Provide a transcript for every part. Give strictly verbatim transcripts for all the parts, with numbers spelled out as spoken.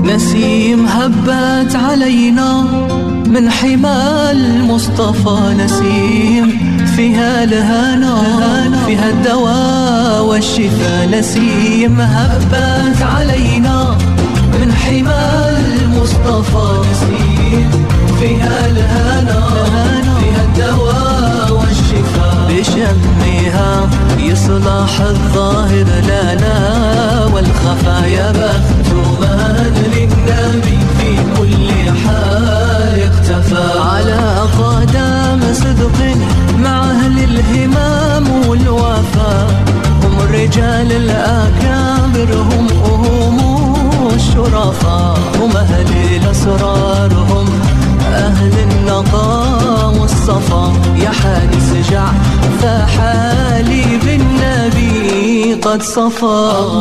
نسيم هبت علينا من حمى المصطفى نسيم فيها الهنا فيها الدواء والشفاء نسيم هبت علينا من حمى المصطفى نسيم فيها الهنا فيها الدواء والشفاء بشمها يصلح الظاهر لنا والخفايا بخت من للنبي في كل حال اختفى على قدم صدق مع أهل الهمام والوفاء هم الرجال الأكابر هم هم الشرفاء هم أهل الأسرار هم أهل النقاء والصفا يا حادث جع فحالي بالنبي قد صفا.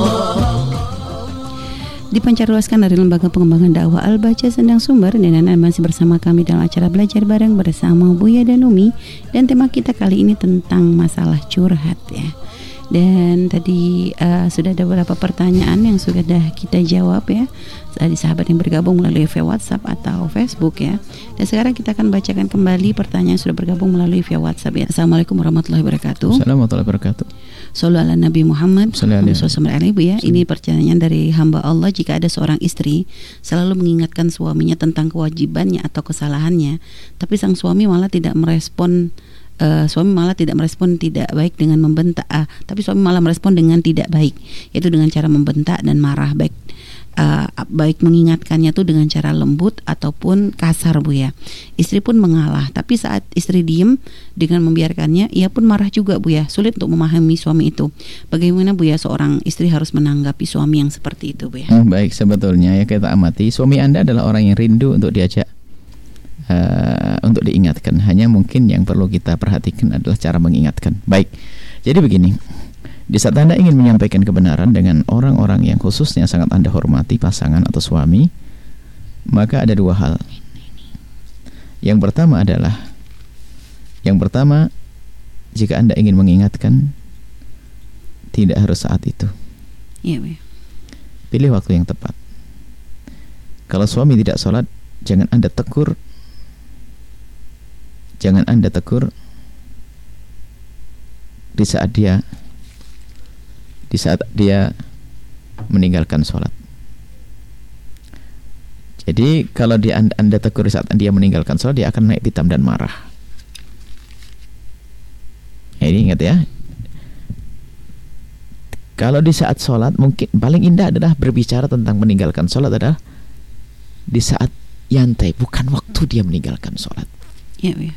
Dipancarluaskan dari Lembaga Pengembangan Dakwah Al-Baca Sendang Sumber, dan Anda masih bersama kami dalam acara Belajar Bareng bersama Buya dan Umi, dan tema kita kali ini tentang masalah curhat ya. Dan tadi uh, sudah ada beberapa pertanyaan yang sudah kita jawab ya dari sahabat yang bergabung melalui via WhatsApp atau Facebook ya. Dan sekarang kita akan bacakan kembali pertanyaan yang sudah bergabung melalui via WhatsApp ya. Assalamualaikum warahmatullahi wabarakatuh. Assalamualaikum warahmatullahi wabarakatuh. Shallu ala Nabi Muhammad sallallahu alaihi wasallam ya. Ini pertanyaan dari hamba Allah. Jika ada seorang istri selalu mengingatkan suaminya tentang kewajibannya atau kesalahannya, tapi sang suami malah tidak merespon Uh, suami malah tidak merespon tidak baik dengan membentak, ah, tapi suami malah merespon dengan tidak baik, yaitu dengan cara membentak dan marah, baik uh, baik mengingatkannya tuh dengan cara lembut ataupun kasar Bu ya. Istri pun mengalah, tapi saat istri diem dengan membiarkannya, ia pun marah juga Bu ya. Sulit untuk memahami suami itu. Bagaimana Bu ya seorang istri harus menanggapi suami yang seperti itu Bu ya? Hmm, baik, sebetulnya ya kita amati suami Anda adalah orang yang rindu untuk diajak Uh, untuk diingatkan. Hanya mungkin yang perlu kita perhatikan adalah cara mengingatkan. Baik, jadi begini, di saat Anda ingin menyampaikan kebenaran dengan orang-orang yang khususnya sangat Anda hormati, pasangan atau suami, maka ada dua hal. Yang pertama adalah Yang pertama jika Anda ingin mengingatkan, tidak harus saat itu. Iya, Bu. Pilih waktu yang tepat. Kalau suami tidak sholat, jangan Anda tegur Jangan Anda tegur di saat dia di saat dia meninggalkan sholat. Jadi kalau dia anda, anda tegur di saat dia meninggalkan sholat, dia akan naik pitam dan marah. Nah, ini ingat ya. Kalau di saat sholat, mungkin paling indah adalah berbicara tentang meninggalkan sholat adalah di saat nyantai, bukan waktu dia meninggalkan sholat. Iya, ya.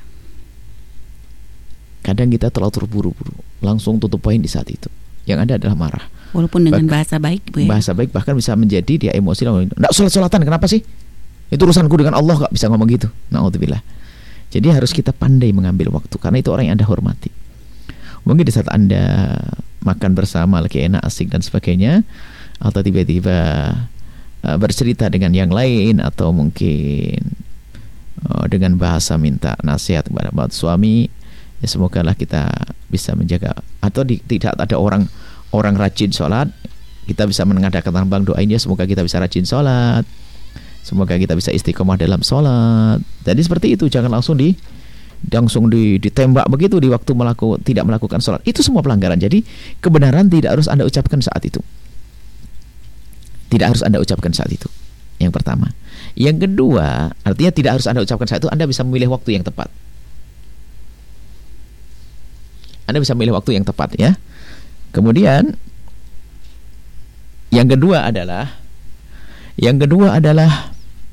Kadang kita terlalu terburu-buru, langsung tutup poin di saat itu. Yang ada adalah marah. Walaupun dengan bah- bahasa baik, Bu ya. Bahasa baik bahkan bisa menjadi dia emosi. Nggak sholat-sholatan, kenapa sih? Itu urusanku dengan Allah, nggak bisa ngomong gitu. Na'udzubillah. Jadi harus kita pandai mengambil waktu, karena itu orang yang Anda hormati. Mungkin di saat Anda makan bersama lagi enak, asik dan sebagainya, atau tiba-tiba uh, bercerita dengan yang lain, atau mungkin uh, dengan bahasa minta nasihat kepada suami. Ya semogalah kita bisa menjaga, atau di, tidak ada orang orang rajin sholat, kita bisa mengadakan tambang doain ya, semoga kita bisa rajin sholat, semoga kita bisa istiqomah dalam sholat. Jadi seperti itu, jangan langsung di langsung di, ditembak begitu di waktu melaku, tidak melakukan sholat. Itu semua pelanggaran. Jadi kebenaran tidak harus Anda ucapkan saat itu, tidak harus Anda ucapkan saat itu. Yang pertama. Yang kedua, artinya tidak harus Anda ucapkan saat itu, Anda bisa memilih waktu yang tepat. Anda bisa memilih waktu yang tepat ya. Kemudian yang kedua adalah yang kedua adalah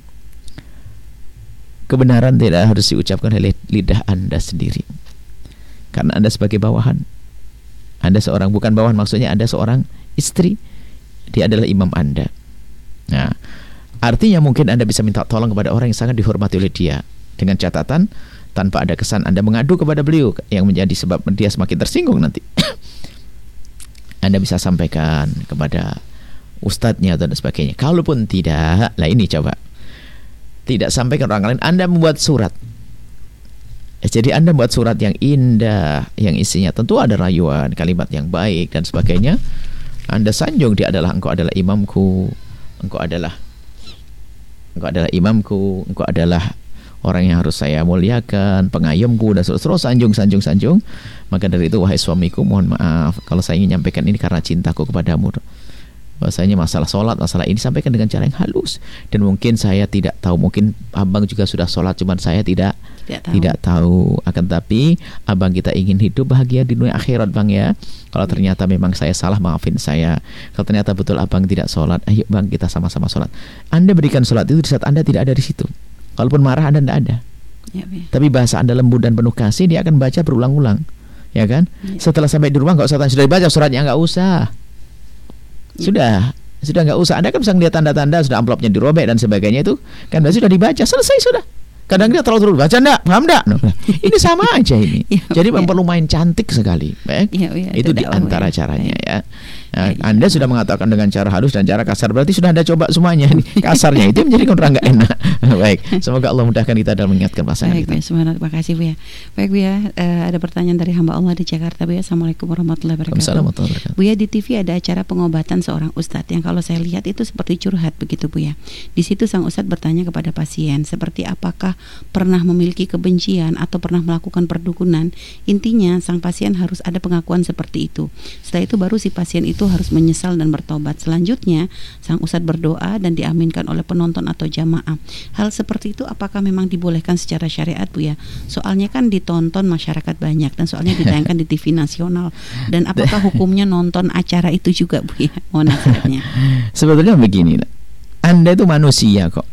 kebenaran tidak harus diucapkan oleh lidah Anda sendiri. Karena Anda sebagai bawahan. Anda seorang, bukan bawahan maksudnya Anda seorang istri, dia adalah imam Anda. Nah, artinya mungkin Anda bisa minta tolong kepada orang yang sangat dihormati oleh dia, dengan catatan tanpa ada kesan Anda mengadu kepada beliau yang menjadi sebab dia semakin tersinggung nanti. Anda bisa sampaikan kepada ustadznya dan sebagainya. Kalaupun tidak, lah ini coba tidak sampaikan orang lain, Anda membuat surat. Jadi Anda membuat surat yang indah, yang isinya tentu ada rayuan, kalimat yang baik dan sebagainya. Anda sanjung dia adalah, engkau adalah imamku, engkau adalah engkau adalah imamku, engkau adalah orang yang harus saya muliakan, pengayomku, dan terus sanjung, sanjung, sanjung. Maka dari itu, wahai suamiku, mohon maaf kalau saya ingin menyampaikan ini karena cintaku kepadamu. Bahwasanya masalah sholat, masalah ini sampaikan dengan cara yang halus. Dan mungkin saya tidak tahu, mungkin abang juga sudah sholat, cuman saya tidak tidak tahu. Tidak tahu. Akan tapi abang kita ingin hidup bahagia di dunia akhirat, bang ya. Kalau ternyata memang saya salah, maafin saya. Kalau ternyata betul abang tidak sholat, ayo bang kita sama-sama sholat. Anda berikan sholat itu di saat Anda tidak ada di situ. Kalaupun marah Anda tidak ada. Ya, ya. Tapi bahasa Anda lembut dan penuh kasih, dia akan baca berulang-ulang, ya kan? Ya. Setelah sampai di rumah nggak usah tanya, sudah dibaca suratnya, nggak usah. Sudah, sudah nggak usah. Anda kan bisa melihat tanda-tanda sudah amplopnya dirobek dan sebagainya itu kan sudah dibaca, selesai sudah. Kadang dia terlalu terlalu baca enggak, paham enggak? Nah, ini sama aja ini. Ya, jadi ya. Perlu main cantik sekali, baik? Ya, ya, itu di antara ya. Caranya ya. Nah, ya, Anda ya. Sudah mengatakan dengan cara halus dan cara kasar, berarti sudah Anda coba semuanya. Kasarnya itu menjadi orang nggak enak. Baik, semoga Allah mudahkan kita dalam mengingatkan pasangan baik, kita. Baik, semangat, terima kasih Bu ya. Baik Bu ya, uh, ada pertanyaan dari hamba Allah di Jakarta Bu ya. Assalamualaikum warahmatullahi wabarakatuh. Assalamualaikum warahmatullahi wabarakatuh. Bu ya, di T V ada acara pengobatan seorang ustadz yang kalau saya lihat itu seperti curhat begitu Bu ya. Di situ sang ustadz bertanya kepada pasien seperti apakah pernah memiliki kebencian atau pernah melakukan perdukunan. Intinya sang pasien harus ada pengakuan seperti itu. Setelah itu baru si pasien itu harus menyesal dan bertobat. Selanjutnya sang ustadz berdoa dan diaminkan oleh penonton atau jamaah. Hal seperti itu apakah memang dibolehkan secara syariat Bu ya? Soalnya kan ditonton masyarakat banyak dan soalnya ditayangkan di T V nasional. Dan apakah hukumnya nonton acara itu juga Bu ya? Mohon nasihatnya. Sebetulnya begini, Anda itu manusia kok.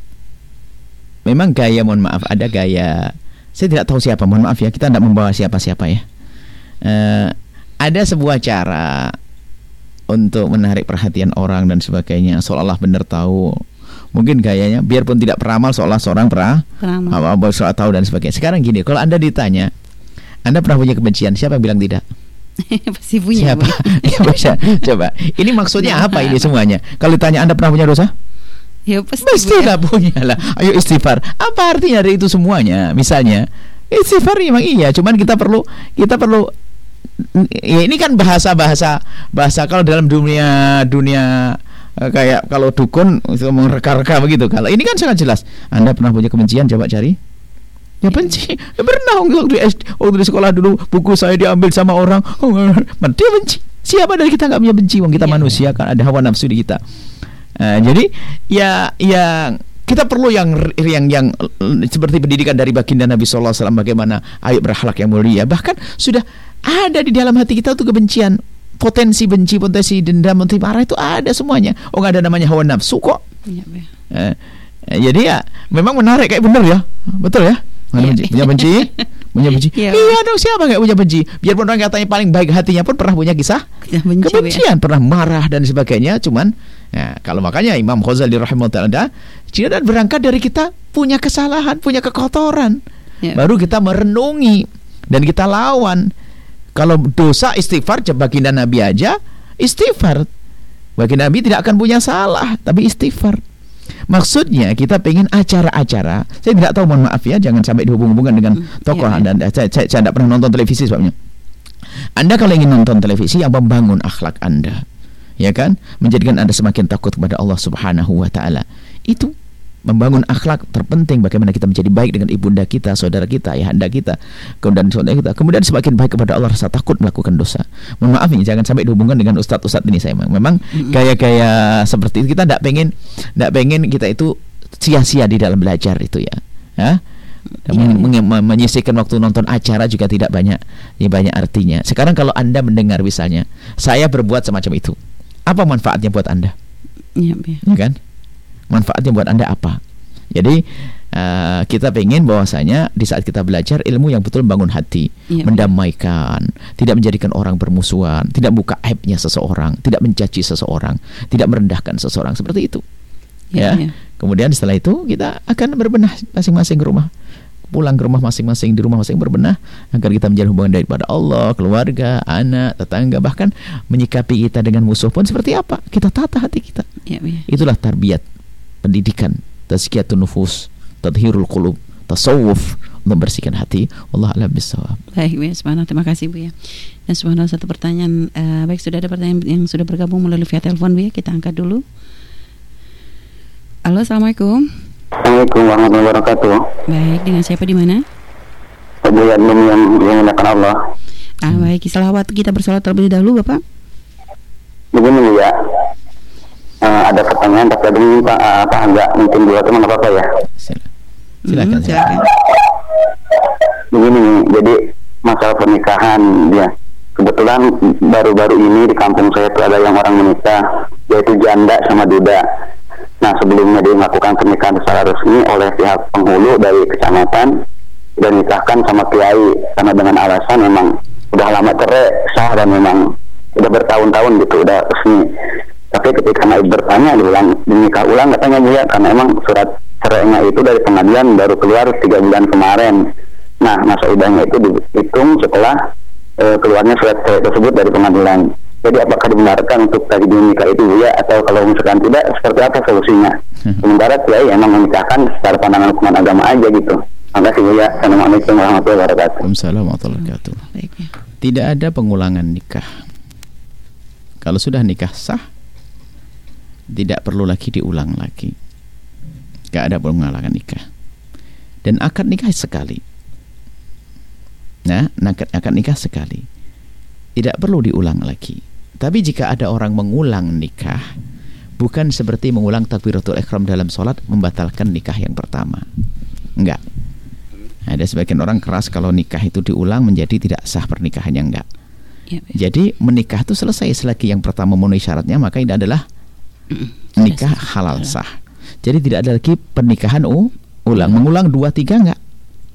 Memang gaya, mohon maaf, ada gaya. Saya tidak tahu siapa, mohon maaf ya, kita tidak membawa siapa-siapa ya. Uh, ada sebuah cara untuk menarik perhatian orang dan sebagainya, seolah-olah benar tahu. Mungkin gayanya, biarpun tidak peramal, seolah seorang pernah, apa soal tahu dan sebagainya. Sekarang gini, kalau Anda ditanya, Anda pernah punya kebencian, siapa yang bilang tidak? Pasti punya. Siapa? Ya, bisa. Coba, ini maksudnya apa ini semuanya? Kalau ditanya Anda pernah punya dosa? Ya pasti, pasti nggak punya lah. Ayo istighfar. Apa artinya dari itu semuanya? Misalnya istighfar memang iya, cuman kita perlu kita perlu ya, ini kan bahasa bahasa bahasa kalau dalam dunia dunia kayak kalau dukun itu mereka-reka begitu. Kalau ini kan sangat jelas. Anda pernah punya kebencian? Coba cari. Ya benci. Ya pernah waktu di S D, waktu di sekolah dulu buku saya diambil sama orang. Oh, dia benci. Siapa dari kita nggak punya benci? Wong kita ya, manusia kan ada hawa nafsu di kita. Uh, jadi ya ya kita perlu yang yang yang seperti pendidikan dari baginda Nabi Sallallahu Alaihi Wasallam, bagaimana ayo berakhlak yang mulia. Bahkan sudah ada di dalam hati kita tuh kebencian, potensi benci, potensi dendam, potensi marah itu ada semuanya. Oh nggak ada namanya hawa nafsu kok. Ya, uh, jadi ya memang menarik kayak bener ya, betul ya. Mana benci? Punya benci? Punya benci? Ya. Iya dong, siapa nggak punya benci? Biarpun orang katanya paling baik hatinya pun pernah punya kisah benci, kebencian, ya. Pernah marah dan sebagainya. Cuman, nah, kalau makanya Imam Ghazali rahimahullah dia dan berangkat dari kita punya kesalahan, punya kekotoran, ya. Baru kita merenungi dan kita lawan. Kalau dosa istighfar, baginda Nabi aja istighfar. Baginda Nabi tidak akan punya salah, tapi istighfar. Maksudnya kita pengen acara-acara. Saya tidak tahu, mohon maaf ya, jangan sampai dihubung-hubungkan dengan tokoh. Ya, ya. Dan saya, saya, saya tidak pernah nonton televisi sebabnya. Anda kalau ingin nonton televisi yang membangun akhlak Anda, ya kan, menjadikan Anda semakin takut kepada Allah Subhanahu Wa Taala, itu membangun akhlak terpenting. Bagaimana kita menjadi baik dengan ibunda kita, saudara kita, ayahanda kita, kemudian saudara kita, kemudian semakin baik kepada Allah, rasa takut melakukan dosa. Mohon maaf ini jangan sampai dihubungkan dengan ustadz-ustadz ini. Saya memang, memang mm-hmm. gaya-gaya seperti itu kita tidak pengen, tidak pengen kita itu sia-sia di dalam belajar itu ya. Ya? Dan yeah. men- men- menyisihkan waktu nonton acara juga tidak banyak, ya banyak artinya. Sekarang kalau Anda mendengar misalnya saya berbuat semacam itu, apa manfaatnya buat Anda? Yeah, yeah. Ya kan? Manfaatnya buat Anda apa? Jadi uh, kita pengen bahwasanya di saat kita belajar ilmu yang betul membangun hati, ya, mendamaikan, tidak menjadikan orang bermusuhan, tidak buka aibnya seseorang, tidak mencaci seseorang, tidak merendahkan seseorang, seperti itu. Ya. Ya. Ya. Kemudian setelah itu kita akan berbenah masing-masing ke rumah. Pulang ke rumah masing-masing, di rumah masing berbenah agar kita menjalin hubungan daripada Allah, keluarga, anak, tetangga, bahkan menyikapi kita dengan musuh pun seperti apa? Kita tata hati kita. Ya, ya. Itulah tarbiyat, pendidikan, tazkiyatun nufus, tadhirul qulub, tasawuf, membersihkan hati. Wallahu a'lam bishawab. Baik, ya, subhanallah, terima kasih Bu ya. Dan subhanallah, satu pertanyaan, uh, baik, sudah ada pertanyaan yang sudah bergabung melalui via telepon Bu ya, kita angkat dulu. Halo, assalamualaikum. Assalamualaikum warahmatullahi wabarakatuh. Baik, dengan siapa di mana? Abu Yadlum yang dimuliakan Allah. Ah, baik, selawat kita bersolat terlebih dahulu, Bapak. Begini ya, uh, ada pertanyaan tapi ada minta uh, apa enggak mungkin dua teman apa apa ya? Silakan. Hmm, silakan. Begini, jadi masalah pernikahan dia. Kebetulan baru-baru ini di kampung saya itu ada yang orang menikah, yaitu janda sama duda. Nah, sebelumnya dia melakukan pernikahan secara resmi oleh pihak penghulu dari kecamatan dan nikahkan sama kiai karena dengan alasan memang udah lama cerai sah dan memang udah bertahun-tahun gitu udah resmi. Tapi ketika naik bertanya diulang dinikah ulang katanya dia karena emang surat cerainya itu dari pengadilan baru keluar tiga bulan kemarin. Nah, masa idahnya itu dihitung setelah e, keluarnya surat cerai tersebut dari pengadilan. Jadi apakah dibenarkan untuk tadi nikah itu ya, atau kalau misalkan tidak seperti apa solusinya? Sementara kiai emang menikahkan secara pandangan hukuman agama aja gitu. Terima kasih ya. Assalamualaikum warahmatullahi wabarakatuh. Waalaikumsalam warahmatullahi wabarakatuh. Tidak ada pengulangan nikah. Kalau sudah nikah sah, tidak perlu lagi diulang lagi. Tidak ada pengulangan nikah. Dan akad nikah sekali. Nah, akad, akad nikah sekali. Tidak perlu diulang lagi. Tapi jika ada orang mengulang nikah, bukan seperti mengulang takbiratul ihram dalam sholat membatalkan nikah yang pertama. Enggak. Ada sebagian orang keras kalau nikah itu diulang menjadi tidak sah pernikahannya. Enggak. Ya, ya. Jadi menikah itu selesai selagi yang pertama memenuhi syaratnya, maka ini adalah nikah halal sah. Jadi tidak ada lagi pernikahan uh, ulang. Mengulang dua tiga enggak.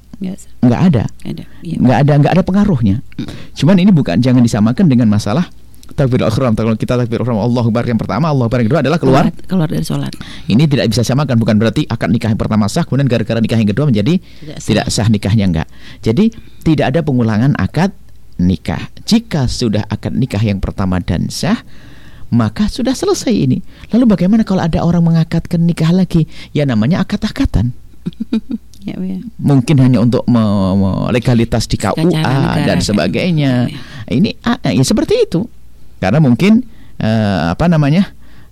Enggak ada. Ya. Enggak ada enggak ada pengaruhnya. Cuman ini bukan, jangan disamakan dengan masalah takbiratul ihram. Kalau kita takbiratul ihram Allahu Akbar yang pertama, Allahu Akbar yang kedua adalah keluar keluar dari sholat. Ini tidak bisa samakan, bukan berarti akad nikah yang pertama sah kemudian gara-gara nikah yang kedua menjadi tidak sah, tidak sah nikahnya, enggak. Jadi tidak ada pengulangan akad nikah. Jika sudah akad nikah yang pertama dan sah, maka sudah selesai ini. Lalu bagaimana kalau ada orang mengakadkan nikah lagi? Ya namanya akad-akatan. Ya, ya. Mungkin hanya untuk me- me- legalitas di K U A dan sebagainya. Ya, ya. Ini ah, ya seperti itu. Karena mungkin uh, apa namanya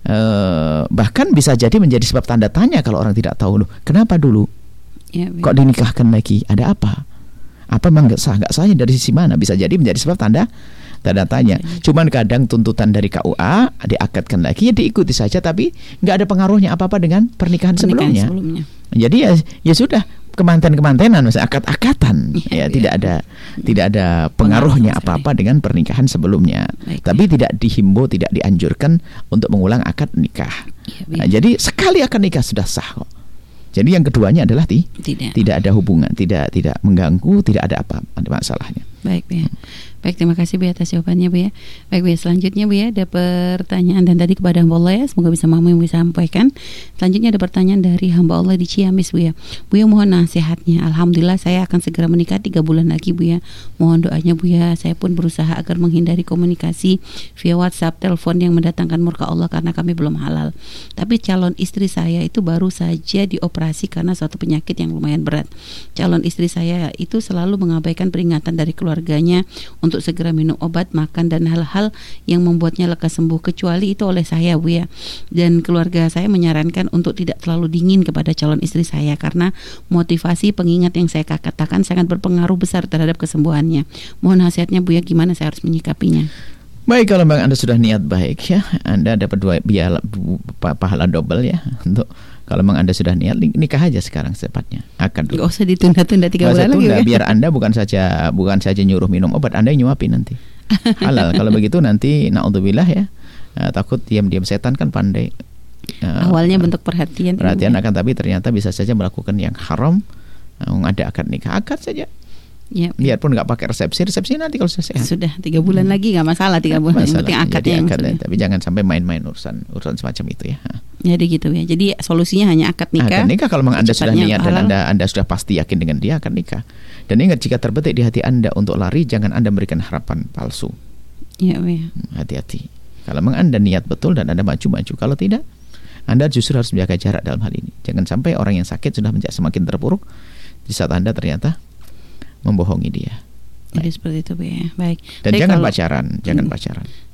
uh, bahkan bisa jadi menjadi sebab tanda tanya kalau orang tidak tahu, loh, kenapa dulu ya, kok dinikahkan lagi, ada apa? Apa memang nggak sah? Nggak sahnya dari sisi mana? Bisa jadi menjadi sebab tanda tanda tanya. Ya. Cuman kadang tuntutan dari K U A diakadkan lagi ya diikuti saja, tapi nggak ada pengaruhnya apa-apa dengan pernikahan, pernikahan sebelumnya. sebelumnya. Jadi ya ya sudah, kemanten-kemantenan, misalnya akad-akatan, ya, ya, ya tidak ada tidak ada pengaruhnya apa-apa dengan pernikahan sebelumnya. Baik, tapi ya. Tidak dihimbau, tidak dianjurkan untuk mengulang akad nikah. Ya, nah, jadi sekali akad nikah sudah sah kok. Jadi yang keduanya adalah ti, tidak tidak ada hubungan, tidak tidak mengganggu, tidak ada apa ada masalahnya. Baik, Bu ya. Baik, terima kasih Bu atas jawabannya, Bu ya. Baik, Bu ya, selanjutnya Bu ya, ada pertanyaan dan tadi kepada hamba Allah ya, semoga bisa mampu yang bisa sampaikan. Selanjutnya ada pertanyaan dari hamba Allah di Ciamis, Bu ya. Bu ya, mohon nasihatnya. Alhamdulillah saya akan segera menikah tiga bulan lagi, Bu ya. Mohon doanya, Bu ya. Saya pun berusaha agar menghindari komunikasi via WhatsApp, telepon yang mendatangkan murka Allah karena kami belum halal. Tapi calon istri saya itu baru saja dioperasi karena suatu penyakit yang lumayan berat. Calon istri saya itu selalu mengabaikan peringatan dari keluarganya untuk segera minum obat, makan dan hal-hal yang membuatnya lekas sembuh, kecuali itu oleh saya, Bu ya. Dan keluarga saya menyarankan untuk tidak terlalu dingin kepada calon istri saya karena motivasi pengingat yang saya katakan sangat berpengaruh besar terhadap kesembuhannya. Mohon nasihatnya, Bu ya, gimana saya harus menyikapinya? Baik, kalau memang Anda sudah niat baik ya, Anda dapat dua biala, pahala double ya. Untuk kalau memang Anda sudah niat, nikah aja sekarang secepatnya. Akan dulu. Gak usah ditunda-tunda tiga bulan lagi ya. Biar Anda bukan saja bukan saja nyuruh minum obat, Anda yang nyuapin nanti. Halal. Kalau begitu nanti naudzubillah ya. Uh, takut diam-diam, setan kan pandai. Uh, Awalnya bentuk perhatian. Perhatian akan, tapi ternyata bisa saja melakukan yang haram. Uh, ada akad nikah, akad saja. Ya, biarpun nggak pakai resepsi, resepsi nanti kalau sudah sehat. Sudah tiga bulan hmm. lagi nggak masalah, tiga bulan. Yang penting akadnya yang akad, tapi jangan sampai main-main urusan urusan semacam itu ya. Jadi gitu ya. Jadi solusinya hanya akad nikah. Akad nikah kalau memang Anda sudah niat dan anda anda sudah pasti yakin dengan dia, akan nikah. Dan ingat, jika terbetik di hati Anda untuk lari, jangan Anda memberikan harapan palsu. Ya, ya. Hati-hati. Kalau memang Anda niat betul dan Anda maju-maju, kalau tidak, Anda justru harus menjaga jarak dalam hal ini. Jangan sampai orang yang sakit sudah menjadi semakin terpuruk di saat Anda ternyata membohongi dia. Jadi seperti itu, Bu ya. Baik. Dan Baik, jangan kalau, pacaran, jangan hmm. pacaran.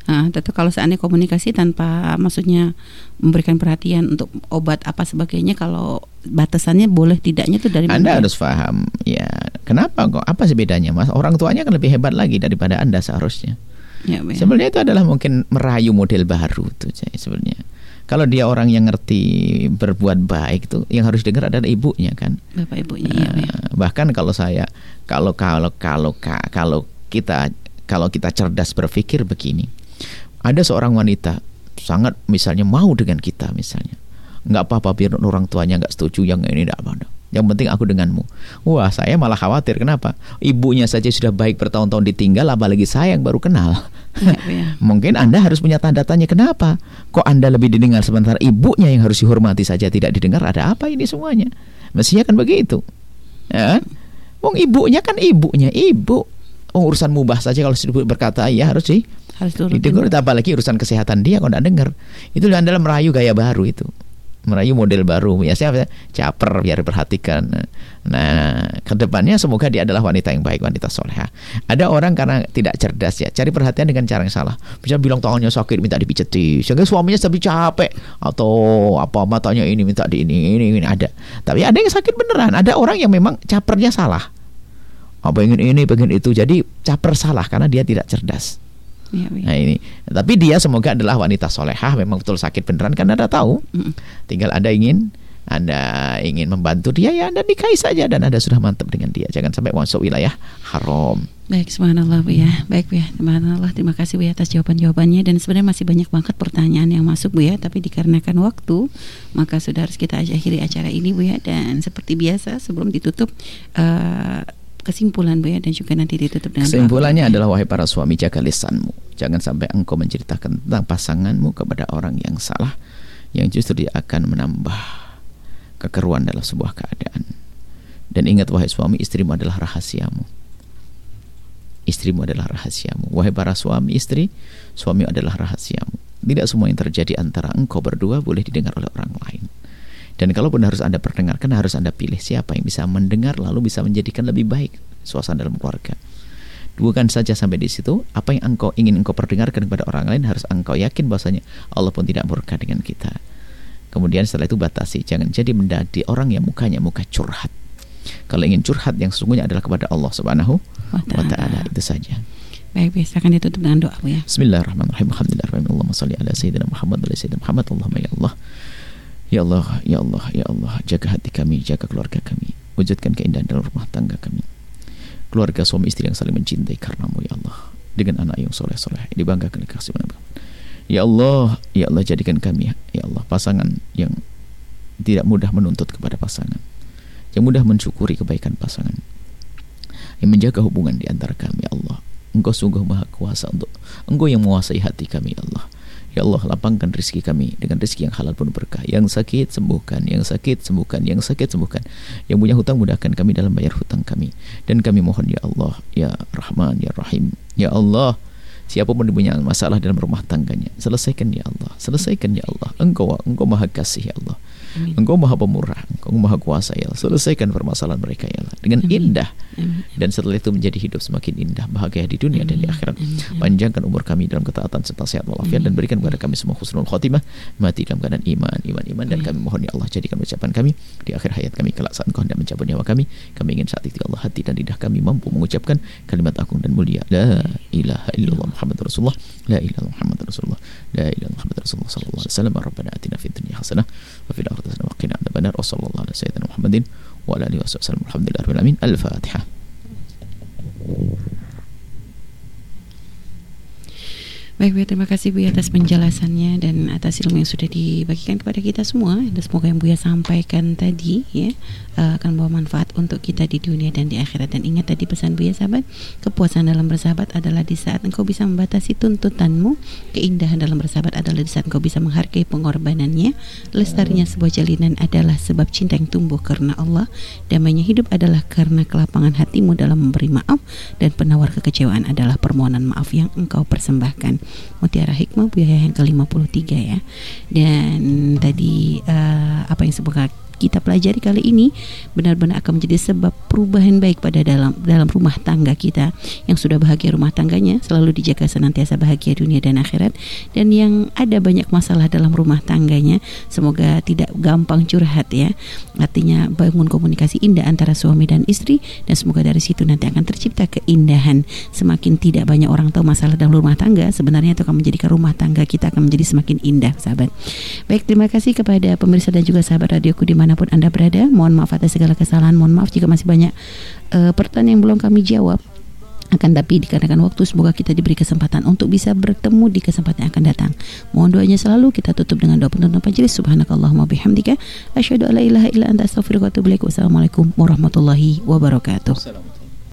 Nah, tentu kalau seandainya komunikasi tanpa maksudnya memberikan perhatian untuk obat apa sebagainya, kalau batasannya boleh tidaknya itu dari Anda mana? harus paham ya, kenapa kok, apa sih bedanya Mas? Orang tuanya kan lebih hebat lagi daripada Anda seharusnya. Ya, ya. Sebenarnya itu adalah mungkin merayu model baru tuh sebenarnya. Kalau dia orang yang ngerti berbuat baik tuh, yang harus dengar adalah ibunya kan. Bapak ibunya. Nah, ya, ya. Bahkan kalau saya kalau kalau kalau kalau kita kalau kita cerdas berpikir begini, ada seorang wanita sangat misalnya mau dengan kita misalnya, nggak apa-apa biar orang tuanya nggak setuju, yang ini tidak apa-apa, yang penting aku denganmu. Wah, saya malah khawatir. Kenapa? Ibunya saja sudah baik bertahun-tahun ditinggal, apalagi saya yang baru kenal. Ya, ya. Mungkin Anda harus punya tanda tanya, kenapa kok Anda lebih didengar sementara ibunya yang harus dihormati saja tidak didengar? Ada apa ini semuanya? Mestinya kan begitu ya. Wong ibunya kan ibunya ibu. Oh, urusan mubah saja kalau sudah berkata ya harus sih Harus turutin. didengar, apalagi urusan kesehatan dia kalau tidak dengar. Itu adalah merayu gaya baru itu, merayu model baru. Biasanya caper biar diperhatikan. Nah, kedepannya semoga dia adalah wanita yang baik, wanita solehah. Ada orang karena tidak cerdas ya, cari perhatian dengan cara yang salah. Bisa bilang tangannya sakit minta dipijeti, sehingga suaminya tapi capek, atau apa matanya ini minta di ini ini ini ada. Tapi ada yang sakit beneran. Ada orang yang memang capernya salah. Apa ingin ini, pengen itu, jadi caper salah karena dia tidak cerdas. Ya, ya. Nah ini, tapi dia semoga adalah wanita solehah, memang betul sakit beneran kan Anda tahu. Mm. Tinggal Anda ingin, Anda ingin membantu dia ya Anda nikahi saja dan Anda sudah mantap dengan dia. Jangan sampai masuk wilayah haram. Baik, subhanallah Bu ya. Baik Bu ya, subhanallah. Terima kasih Bu ya atas jawaban-jawabannya. Dan sebenarnya masih banyak banget pertanyaan yang masuk Bu ya, tapi dikarenakan waktu, maka sudah harus kita akhiri acara ini Bu ya. Dan seperti biasa sebelum ditutup, uh, kesimpulan Bu ya, dan juga nanti ditutup dengan kesimpulannya adalah, wahai para suami, jaga lisanmu. Jangan sampai engkau menceritakan tentang pasanganmu kepada orang yang salah, yang justru dia akan menambah kekeruan dalam sebuah keadaan. Dan ingat wahai suami, istrimu adalah rahasiamu. Istrimu adalah rahasiamu. Wahai para suami istri, suami adalah rahasiamu. Tidak semua yang terjadi antara engkau berdua boleh didengar oleh orang lain. Dan kalaupun harus Anda perdengarkan, harus Anda pilih siapa yang bisa mendengar lalu bisa menjadikan lebih baik suasana dalam keluarga. Bukan saja sampai di situ, apa yang engkau ingin engkau perdengarkan kepada orang lain harus engkau yakin bahwasanya Allah pun tidak murka dengan kita. Kemudian setelah itu batasi, jangan jadi menjadi orang yang mukanya muka curhat. Kalau ingin curhat, yang sesungguhnya adalah kepada Allah Subhanahu wa Ta'ala. Itu saja. Baik, biasa akan ditutup dengan doa Bu ya. Bismillahirrahmanirrahim. Alhamdulillah. Allahumma shalli ala sayyidina Muhammad wa ala sayyidina Muhammad. Allahumma ya Allah. Ya Allah, ya Allah, ya Allah, jaga hati kami, jaga keluarga kami, wujudkan keindahan dalam rumah tangga kami. Keluarga suami istri yang saling mencintai karenamu ya Allah, dengan anak yang soleh-soleh, dibanggakan kasih Nabi. Ya Allah, ya Allah, jadikan kami ya Allah pasangan yang tidak mudah menuntut kepada pasangan, yang mudah mensyukuri kebaikan pasangan, yang menjaga hubungan di antara kami ya Allah. Engkau sungguh maha kuasa untuk Engkau yang menguasai hati kami ya Allah. Ya Allah, lapangkan rezeki kami dengan rezeki yang halal pun berkah. Yang sakit sembuhkan, yang sakit sembuhkan, yang sakit sembuhkan. Yang punya hutang mudahkan kami dalam bayar hutang kami. Dan kami mohon ya Allah, ya Rahman, ya Rahim, ya Allah, siapapun yang punya masalah dalam rumah tangganya, selesaikan ya Allah, selesaikan ya Allah. Engkau Engkau maha kasih ya Allah. Amin. Engkau maha pemurah, Engkau maha kuasa ya Allah. Selesaikan permasalahan mereka ya Allah dengan Amin. Indah. Amin. Dan setelah itu menjadi hidup semakin indah, bahagia di dunia Amin. Dan di akhirat. Amin. Panjangkan umur kami dalam ketaatan serta sehat walafiat, dan berikan kepada kami semua husnul khotimah, mati dalam keadaan iman, iman, iman. Dan kami mohon ya Allah, jadikan ucapan kami di akhir hayat kami kelak saat Engkau hendak mencabut nyawa kami. Kami ingin saat itu ya Allah, hati dan lidah kami mampu mengucapkan kalimat agung dan mulia, la ilaha illallah Muhammadur Rasulullah, la ilaha illallah Muhammadur Rasulullah, la ilaha illallah Muhammadur Rasulullah sallallahu alaihi wasallam. Rabbana atina fid dunya hasanah wa fil akhirati hasanah wa qina adzabannar. Wassallallahu ala sayyidina Muhammadin wa ala alihi wasallam. Alhamdulillahirabbil alamin. Al-Fatihah. Baik Bu, terima kasih Bu atas penjelasannya dan atas ilmu yang sudah dibagikan kepada kita semua. Dan semoga yang Bu sampaikan tadi ya uh, akan membawa manfaat untuk kita di dunia dan di akhirat. Dan ingat tadi pesan Bu sahabat, kepuasan dalam bersahabat adalah di saat engkau bisa membatasi tuntutanmu. Keindahan dalam bersahabat adalah di saat engkau bisa menghargai pengorbanannya. Lestarinya sebuah jalinan adalah sebab cinta yang tumbuh karena Allah. Damainya hidup adalah karena kelapangan hatimu dalam memberi maaf. Dan penawar kekecewaan adalah permohonan maaf yang engkau persembahkan. Mutiara Hikmah Bu Yahya yang ke lima puluh tiga ya. Dan tadi uh, apa yang semoga kita pelajari kali ini benar-benar akan menjadi sebab perubahan baik pada dalam dalam rumah tangga kita. Yang sudah bahagia rumah tangganya selalu dijaga senantiasa bahagia dunia dan akhirat, dan yang ada banyak masalah dalam rumah tangganya semoga tidak gampang curhat ya. Artinya bangun komunikasi indah antara suami dan istri, dan semoga dari situ nanti akan tercipta keindahan. Semakin tidak banyak orang tahu masalah dalam rumah tangga, sebenarnya itu akan menjadikan rumah tangga kita akan menjadi semakin indah, sahabat. Baik, terima kasih kepada pemirsa dan juga sahabat radioku dimanapun Anda berada. Mohon maaf atas segala kesalahan, mohon maaf jika masih banyak uh, pertanyaan yang belum kami jawab. Akan tapi dikarenakan waktu, semoga kita diberi kesempatan untuk bisa bertemu di kesempatan yang akan datang. Mohon doanya selalu. Kita tutup dengan doa penutup majelis. Subhanakallahumma bihamdika asyhadu an la ilaha illa anta astaghfiruka wa atubu ilaik. Wassalamualaikum warahmatullahi wabarakatuh.